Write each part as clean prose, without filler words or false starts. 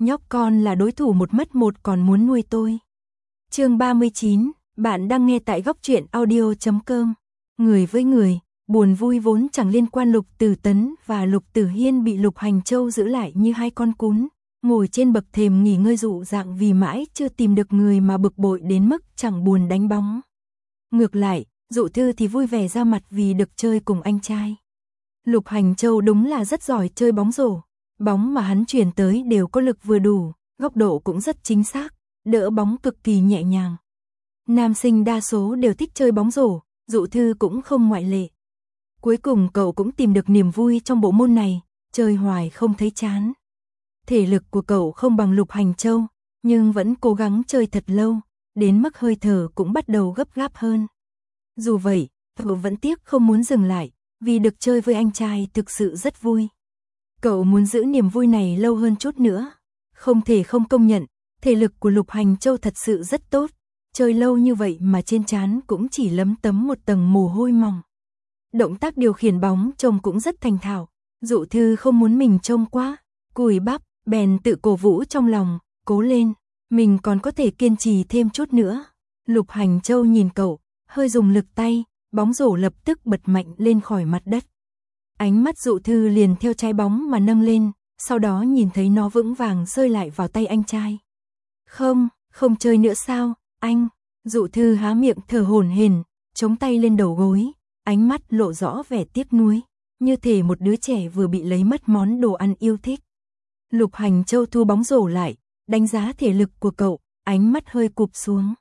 nhóc con là đối thủ một mất một còn muốn nuôi tôi. Chương 39, bạn đang nghe tại góc truyện audio.com. Người với người, buồn vui vốn chẳng liên quan. Lục Tử Tấn và Lục Tử Hiên bị Lục Hành Châu giữ lại như hai con cún, ngồi trên bậc thềm nghỉ ngơi dụ dạng vì mãi chưa tìm được người mà bực bội đến mức chẳng buồn đánh bóng. Ngược lại, Dụ Thư thì vui vẻ ra mặt vì được chơi cùng anh trai. Lục Hành Châu đúng là rất giỏi chơi bóng rổ, bóng mà hắn truyền tới đều có lực vừa đủ, góc độ cũng rất chính xác, đỡ bóng cực kỳ nhẹ nhàng. Nam sinh đa số đều thích chơi bóng rổ, Dụ Thư cũng không ngoại lệ. Cuối cùng cậu cũng tìm được niềm vui trong bộ môn này, chơi hoài không thấy chán. Thể lực của cậu không bằng Lục Hành Châu, nhưng vẫn cố gắng chơi thật lâu, đến mức hơi thở cũng bắt đầu gấp gáp hơn. Dù vậy, cậu vẫn tiếc không muốn dừng lại, vì được chơi với anh trai thực sự rất vui. Cậu muốn giữ niềm vui này lâu hơn chút nữa. Không thể không công nhận, thể lực của Lục Hành Châu thật sự rất tốt. Chơi lâu như vậy mà trên trán cũng chỉ lấm tấm một tầng mồ hôi mỏng. Động tác điều khiển bóng trông cũng rất thành thạo. Dụ Thư không muốn mình trông quá cùi bắp, bèn tự cổ vũ trong lòng, cố lên, mình còn có thể kiên trì thêm chút nữa. Lục Hành Châu nhìn cậu, hơi dùng lực tay, bóng rổ lập tức bật mạnh lên khỏi mặt đất. Ánh mắt Dụ Thư liền theo trái bóng mà nâng lên, sau đó nhìn thấy nó vững vàng rơi lại vào tay anh trai. Không chơi nữa sao, anh? Dụ Thư há miệng thở hổn hển, chống tay lên đầu gối, ánh mắt lộ rõ vẻ tiếc nuối, như thể một đứa trẻ vừa bị lấy mất món đồ ăn yêu thích. Lục Hành Châu thu bóng rổ lại, đánh giá thể lực của cậu, ánh mắt hơi cụp xuống.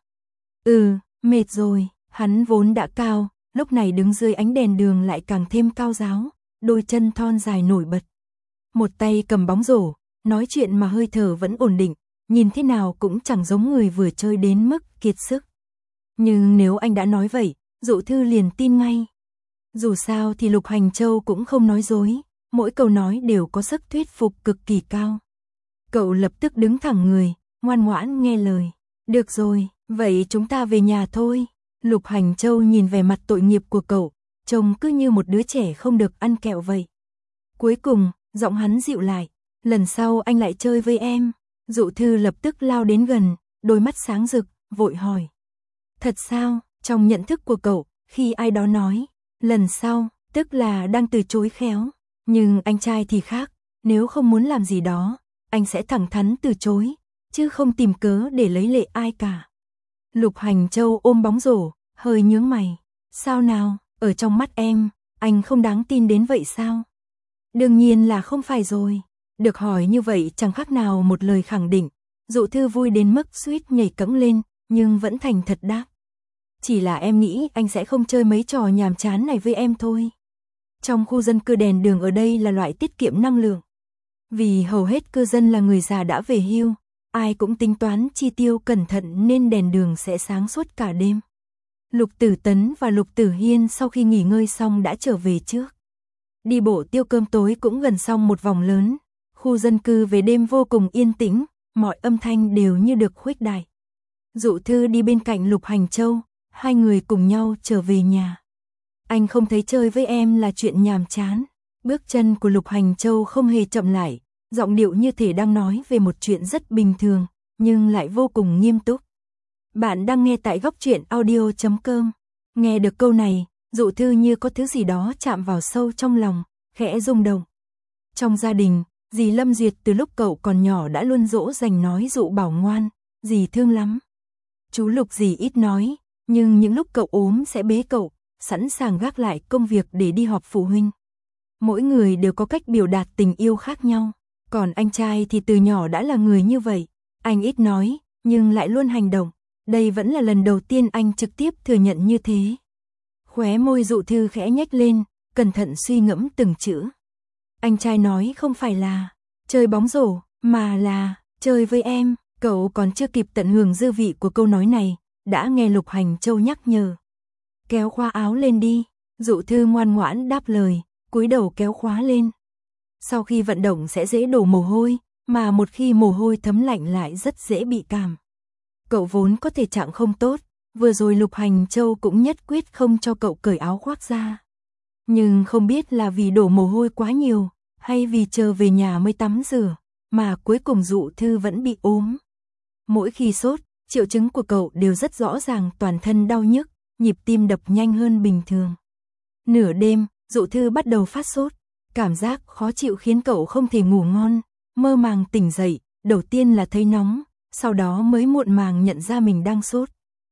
Mệt rồi, hắn vốn đã cao, lúc này đứng dưới ánh đèn đường lại càng thêm cao ráo, đôi chân thon dài nổi bật. Một tay cầm bóng rổ, nói chuyện mà hơi thở vẫn ổn định, nhìn thế nào cũng chẳng giống người vừa chơi đến mức kiệt sức. Nhưng nếu anh đã nói vậy, Dụ Thư liền tin ngay. Dù sao thì Lục Hành Châu cũng không nói dối, mỗi câu nói đều có sức thuyết phục cực kỳ cao. Cậu lập tức đứng thẳng người, ngoan ngoãn nghe lời. Được rồi, vậy chúng ta về nhà thôi. Lục Hành Châu nhìn vẻ mặt tội nghiệp của cậu, trông cứ như một đứa trẻ không được ăn kẹo vậy. Cuối cùng, giọng hắn dịu lại, lần sau anh lại chơi với em. Dụ Thư lập tức lao đến gần, đôi mắt sáng rực, vội hỏi. Thật sao? Trong nhận thức của cậu, khi ai đó nói, lần sau, tức là đang từ chối khéo. Nhưng anh trai thì khác, nếu không muốn làm gì đó, anh sẽ thẳng thắn từ chối, chứ không tìm cớ để lấy lệ ai cả. Lục Hành Châu ôm bóng rổ, hơi nhướng mày. Sao nào, ở trong mắt em, anh không đáng tin đến vậy sao? Đương nhiên là không phải rồi. Được hỏi như vậy chẳng khác nào một lời khẳng định. Dụ Thư vui đến mức suýt nhảy cẫng lên, nhưng vẫn thành thật đáp. Chỉ là em nghĩ anh sẽ không chơi mấy trò nhàm chán này với em thôi. Trong khu dân cư đèn đường ở đây là loại tiết kiệm năng lượng. Vì hầu hết cư dân là người già đã về hưu, ai cũng tính toán chi tiêu cẩn thận nên đèn đường sẽ sáng suốt cả đêm. Lục Tử Tấn và Lục Tử Hiên sau khi nghỉ ngơi xong đã trở về trước. Đi bộ tiêu cơm tối cũng gần xong một vòng lớn. Khu dân cư về đêm vô cùng yên tĩnh, mọi âm thanh đều như được khuếch đại. Dụ Thư đi bên cạnh Lục Hành Châu, hai người cùng nhau trở về nhà. Anh không thấy chơi với em là chuyện nhàm chán. Bước chân của Lục Hành Châu không hề chậm lại, giọng điệu như thể đang nói về một chuyện rất bình thường, nhưng lại vô cùng nghiêm túc. Bạn đang nghe tại góc truyện audio.com. Nghe được câu này, Dụ Thư như có thứ gì đó chạm vào sâu trong lòng, khẽ rung động. Trong gia đình, dì Lâm Duyệt từ lúc cậu còn nhỏ đã luôn dỗ dành nói Dụ bảo ngoan, dì thương lắm. Chú Lục dì ít nói, nhưng những lúc cậu ốm sẽ bế cậu, sẵn sàng gác lại công việc để đi họp phụ huynh. Mỗi người đều có cách biểu đạt tình yêu khác nhau, còn anh trai thì từ nhỏ đã là người như vậy, anh ít nói, nhưng lại luôn hành động. Đây vẫn là lần đầu tiên anh trực tiếp thừa nhận như thế. Khóe môi Dụ Thư khẽ nhếch lên, cẩn thận suy ngẫm từng chữ. Anh trai nói không phải là chơi bóng rổ, mà là chơi với em. Cậu còn chưa kịp tận hưởng dư vị của câu nói này, đã nghe Lục Hành Châu nhắc nhở. Kéo khóa áo lên đi. Dụ Thư ngoan ngoãn đáp lời, cúi đầu kéo khóa lên. Sau khi vận động sẽ dễ đổ mồ hôi, mà một khi mồ hôi thấm lạnh lại rất dễ bị cảm. Cậu vốn có thể trạng không tốt, vừa rồi Lục Hành Châu cũng nhất quyết không cho cậu cởi áo khoác ra. Nhưng không biết là vì đổ mồ hôi quá nhiều, hay vì chờ về nhà mới tắm rửa, mà cuối cùng Dụ Thư vẫn bị ốm. Mỗi khi sốt, triệu chứng của cậu đều rất rõ ràng, toàn thân đau nhức, nhịp tim đập nhanh hơn bình thường. Nửa đêm, Dụ Thư bắt đầu phát sốt, cảm giác khó chịu khiến cậu không thể ngủ ngon, mơ màng tỉnh dậy, đầu tiên là thấy nóng, sau đó mới muộn màng nhận ra mình đang sốt.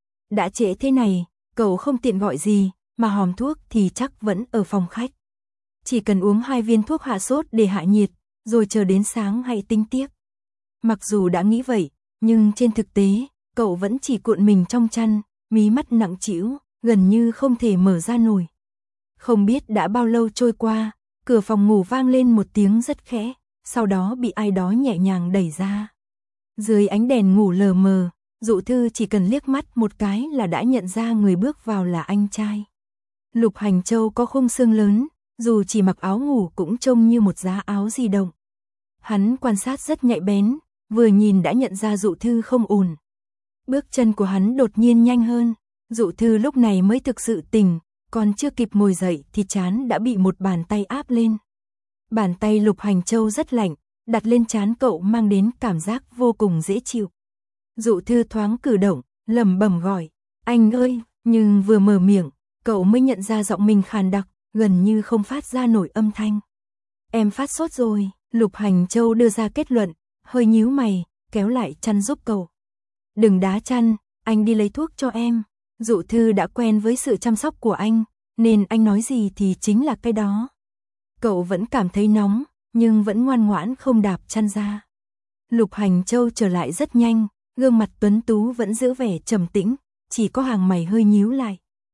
Đã trễ thế này, cậu không tiện gọi gì, mà hòm thuốc thì chắc vẫn ở phòng khách. Chỉ cần uống 2 viên thuốc hạ sốt để hạ nhiệt, rồi chờ đến sáng hãy tính tiếp. Mặc dù đã nghĩ vậy, nhưng trên thực tế, cậu vẫn chỉ cuộn mình trong chăn, mí mắt nặng trĩu, gần như không thể mở ra nổi. Không biết đã bao lâu trôi qua, cửa phòng ngủ vang lên một tiếng rất khẽ, sau đó bị ai đó nhẹ nhàng đẩy ra. Dưới ánh đèn ngủ lờ mờ, Dụ Thư chỉ cần liếc mắt một cái là đã nhận ra người bước vào là anh trai. Lục Hành Châu có khung xương lớn, dù chỉ mặc áo ngủ cũng trông như một giá áo di động. Hắn quan sát rất nhạy bén, vừa nhìn đã nhận ra Dụ Thư không ổn. Bước chân của hắn đột nhiên nhanh hơn, Dụ Thư lúc này mới thực sự tỉnh, còn chưa kịp ngồi dậy thì trán đã bị một bàn tay áp lên. Bàn tay Lục Hành Châu rất lạnh, đặt lên trán cậu mang đến cảm giác vô cùng dễ chịu. Dụ Thư thoáng cử động, lẩm bẩm gọi, anh ơi, nhưng vừa mở miệng, cậu mới nhận ra giọng mình khàn đặc, gần như không phát ra nổi âm thanh. Em phát sốt rồi, Lục Hành Châu đưa ra kết luận, hơi nhíu mày, kéo lại chăn giúp cậu. Đừng đá chăn, anh đi lấy thuốc cho em. Dụ Thư đã quen với sự chăm sóc của anh, nên anh nói gì thì chính là cái đó. Cậu vẫn cảm thấy nóng, nhưng vẫn ngoan ngoãn không đạp chăn ra. Lục Hành Châu trở lại rất nhanh, gương mặt tuấn tú vẫn giữ vẻ trầm tĩnh, chỉ có hàng mày hơi nhíu lại.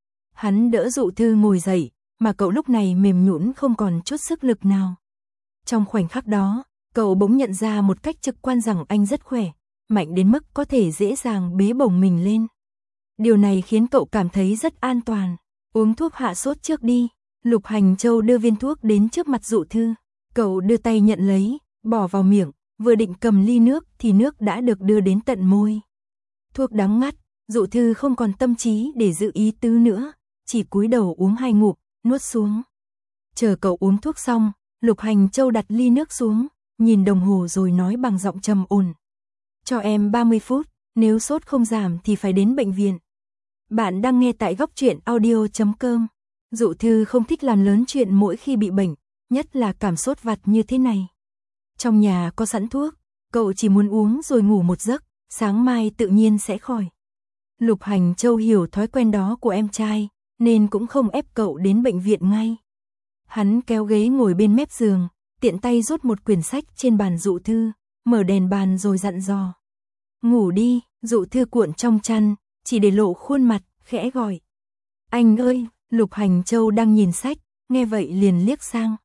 Hắn đỡ Dụ Thư ngồi dậy, mà cậu lúc này mềm nhũn không còn chút sức lực nào. Trong khoảnh khắc đó, cậu bỗng nhận ra một cách trực quan rằng anh rất khỏe, mạnh đến mức có thể dễ dàng bế bổng mình lên. Điều này khiến cậu cảm thấy rất an toàn. Uống thuốc hạ sốt trước đi. Lục Hành Châu đưa viên thuốc đến trước mặt Dụ Thư. Cậu đưa tay nhận lấy, bỏ vào miệng, vừa định cầm ly nước thì nước đã được đưa đến tận môi. Thuốc đắng ngắt, Dụ Thư không còn tâm trí để giữ ý tứ nữa, chỉ cúi đầu uống 2 ngụm, nuốt xuống. Chờ cậu uống thuốc xong, Lục Hành Châu đặt ly nước xuống, nhìn đồng hồ rồi nói bằng giọng trầm ổn. Cho em 30 phút, nếu sốt không giảm thì phải đến bệnh viện. Bạn đang nghe tại góc truyện audio.com. Dụ Thư không thích làm lớn chuyện mỗi khi bị bệnh, nhất là cảm sốt vặt như thế này. Trong nhà có sẵn thuốc, cậu chỉ muốn uống rồi ngủ một giấc, sáng mai tự nhiên sẽ khỏi. Lục Hành Châu hiểu thói quen đó của em trai, nên cũng không ép cậu đến bệnh viện ngay. Hắn kéo ghế ngồi bên mép giường, tiện tay rút một quyển sách trên bàn Dụ Thư, mở đèn bàn rồi dặn dò. Ngủ đi. Dụ Thư cuộn trong chăn, chỉ để lộ khuôn mặt, khẽ gọi. Anh ơi. Lục Hành Châu đang nhìn sách, nghe vậy liền liếc sang.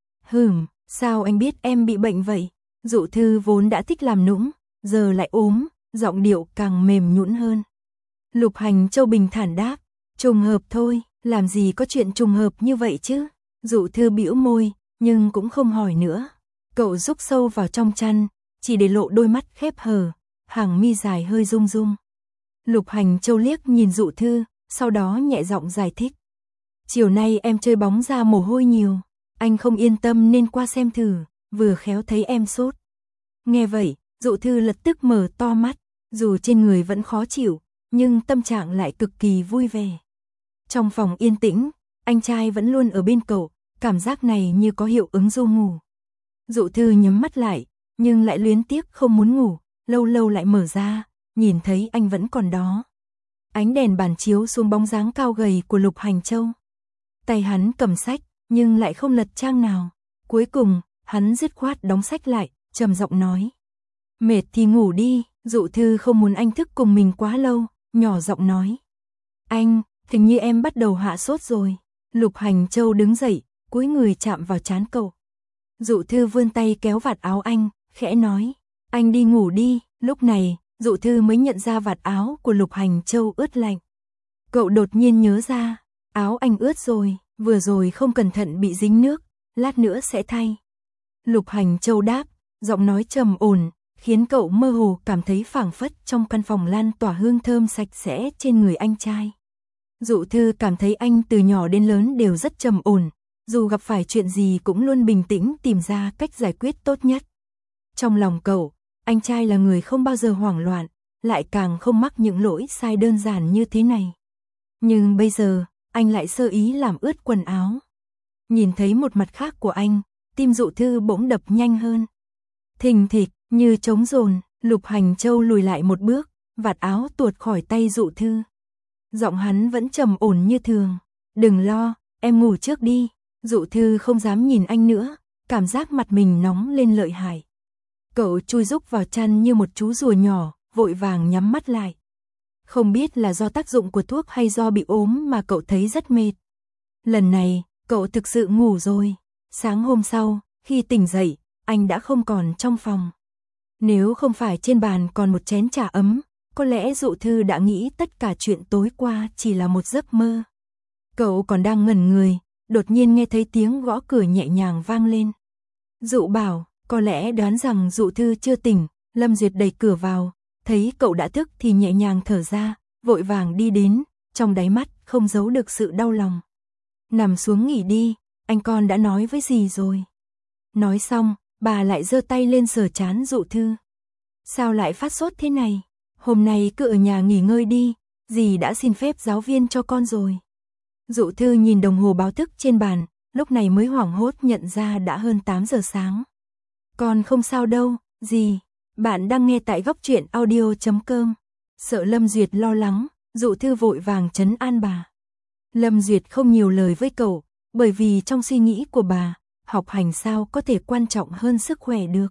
Sao anh biết em bị bệnh vậy? Dụ Thư vốn đã thích làm nũng, giờ lại ốm, giọng điệu càng mềm nhũn hơn. Lục Hành Châu bình thản đáp, trùng hợp thôi, làm gì có chuyện trùng hợp như vậy chứ? Dụ Thư bĩu môi, nhưng cũng không hỏi nữa. Cậu rúc sâu vào trong chăn, chỉ để lộ đôi mắt khép hờ, hàng mi dài hơi rung rung. Lục Hành Châu liếc nhìn Dụ Thư, sau đó nhẹ giọng giải thích. Chiều nay em chơi bóng ra mồ hôi nhiều, anh không yên tâm nên qua xem thử, vừa khéo thấy em sốt. Nghe vậy, Dụ Thư lập tức mở to mắt, dù trên người vẫn khó chịu, nhưng tâm trạng lại cực kỳ vui vẻ. Trong phòng yên tĩnh, anh trai vẫn luôn ở bên cậu, cảm giác này như có hiệu ứng ru ngủ. Dụ Thư nhắm mắt lại, nhưng lại luyến tiếc không muốn ngủ, lâu lâu lại mở ra, nhìn thấy anh vẫn còn đó. Ánh đèn bàn chiếu xuống bóng dáng cao gầy của Lục Hành Châu. Tay hắn cầm sách, nhưng lại không lật trang nào. Cuối cùng, hắn dứt khoát đóng sách lại, trầm giọng nói. Mệt thì ngủ đi. Dụ Thư không muốn anh thức cùng mình quá lâu, nhỏ giọng nói. Anh, hình như em bắt đầu hạ sốt rồi. Lục Hành Châu đứng dậy, cúi người chạm vào trán cậu. Dụ Thư vươn tay kéo vạt áo anh, khẽ nói. Anh đi ngủ đi. Lúc này, Dụ Thư mới nhận ra vạt áo của Lục Hành Châu ướt lạnh. Cậu đột nhiên nhớ ra, áo anh ướt rồi, vừa rồi không cẩn thận bị dính nước, lát nữa sẽ thay. Lục Hành Châu đáp, giọng nói trầm ổn, khiến cậu mơ hồ cảm thấy phảng phất trong căn phòng lan tỏa hương thơm sạch sẽ trên người anh trai. Dụ Thư cảm thấy anh từ nhỏ đến lớn đều rất trầm ổn, dù gặp phải chuyện gì cũng luôn bình tĩnh tìm ra cách giải quyết tốt nhất. Trong lòng cậu, anh trai là người không bao giờ hoảng loạn, lại càng không mắc những lỗi sai đơn giản như thế này. Nhưng bây giờ, anh lại sơ ý làm ướt quần áo. Nhìn thấy một mặt khác của anh, tim Dụ Thư bỗng đập nhanh hơn. Thình thịch, như trống dồn, Lục Hành Châu lùi lại một bước, vạt áo tuột khỏi tay Dụ Thư. Giọng hắn vẫn trầm ổn như thường. Đừng lo, em ngủ trước đi. Dụ Thư không dám nhìn anh nữa, cảm giác mặt mình nóng lên lợi hại. Cậu chui rúc vào chăn như một chú rùa nhỏ, vội vàng nhắm mắt lại. Không biết là do tác dụng của thuốc hay do bị ốm mà cậu thấy rất mệt. Lần này, cậu thực sự ngủ rồi. Sáng hôm sau, khi tỉnh dậy, anh đã không còn trong phòng. Nếu không phải trên bàn còn một chén trà ấm, có lẽ Dụ Thư đã nghĩ tất cả chuyện tối qua chỉ là một giấc mơ. Cậu còn đang ngẩn người, đột nhiên nghe thấy tiếng gõ cửa nhẹ nhàng vang lên. Dụ Bảo, có lẽ đoán rằng Dụ Thư chưa tỉnh, Lâm Duyệt đẩy cửa vào, thấy cậu đã thức thì nhẹ nhàng thở ra, vội vàng đi đến, trong đáy mắt không giấu được sự đau lòng. Nằm xuống nghỉ đi, anh con đã nói với dì rồi. Nói xong, bà lại giơ tay lên sờ trán Dụ Thư. Sao lại phát sốt thế này? Hôm nay cứ ở nhà nghỉ ngơi đi, dì đã xin phép giáo viên cho con rồi. Dụ Thư nhìn đồng hồ báo thức trên bàn, lúc này mới hoảng hốt nhận ra đã hơn 8 giờ sáng. Con không sao đâu, dì. Bạn đang nghe tại góc truyện audio.com. Sợ Lâm Duyệt lo lắng, Dụ Thư vội vàng trấn an bà. Lâm Duyệt không nhiều lời với cậu, bởi vì trong suy nghĩ của bà, học hành sao có thể quan trọng hơn sức khỏe được.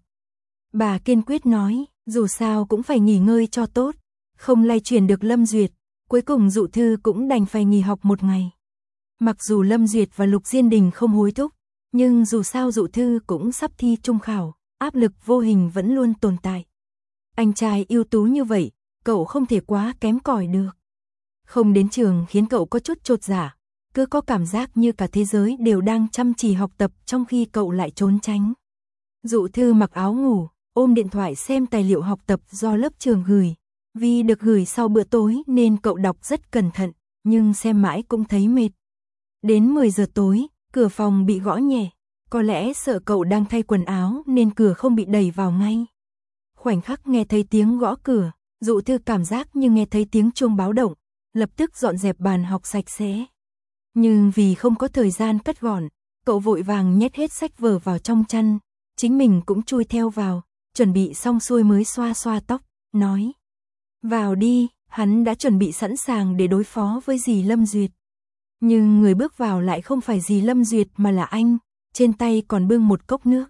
Bà kiên quyết nói, dù sao cũng phải nghỉ ngơi cho tốt, không lay chuyển được Lâm Duyệt, cuối cùng Dụ Thư cũng đành phải nghỉ học một ngày. Mặc dù Lâm Duyệt và Lục Diên Đình không hối thúc, nhưng dù sao Dụ Thư cũng sắp thi trung khảo, áp lực vô hình vẫn luôn tồn tại. Anh trai ưu tú như vậy, cậu không thể quá kém cỏi được. Không đến trường khiến cậu có chút chột dạ, cứ có cảm giác như cả thế giới đều đang chăm chỉ học tập trong khi cậu lại trốn tránh. Dụ Thư mặc áo ngủ, ôm điện thoại xem tài liệu học tập do lớp trường gửi. Vì được gửi sau bữa tối nên cậu đọc rất cẩn thận, nhưng xem mãi cũng thấy mệt. Đến 10 giờ tối, cửa phòng bị gõ nhẹ. Có lẽ sợ cậu đang thay quần áo nên cửa không bị đẩy vào ngay. Khoảnh khắc nghe thấy tiếng gõ cửa, Dụ Thư cảm giác như nghe thấy tiếng chuông báo động, lập tức dọn dẹp bàn học sạch sẽ. Nhưng vì không có thời gian cất gọn, cậu vội vàng nhét hết sách vở vào trong chăn, chính mình cũng chui theo vào, chuẩn bị xong xuôi mới xoa xoa tóc, nói. Vào đi, hắn đã chuẩn bị sẵn sàng để đối phó với dì Lâm Duyệt. Nhưng người bước vào lại không phải dì Lâm Duyệt mà là anh, trên tay còn bưng một cốc nước.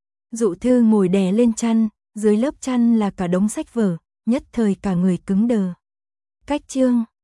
Dụ Thư ngồi đè lên chăn, dưới lớp chăn là cả đống sách vở, nhất thời cả người cứng đờ. Cách chương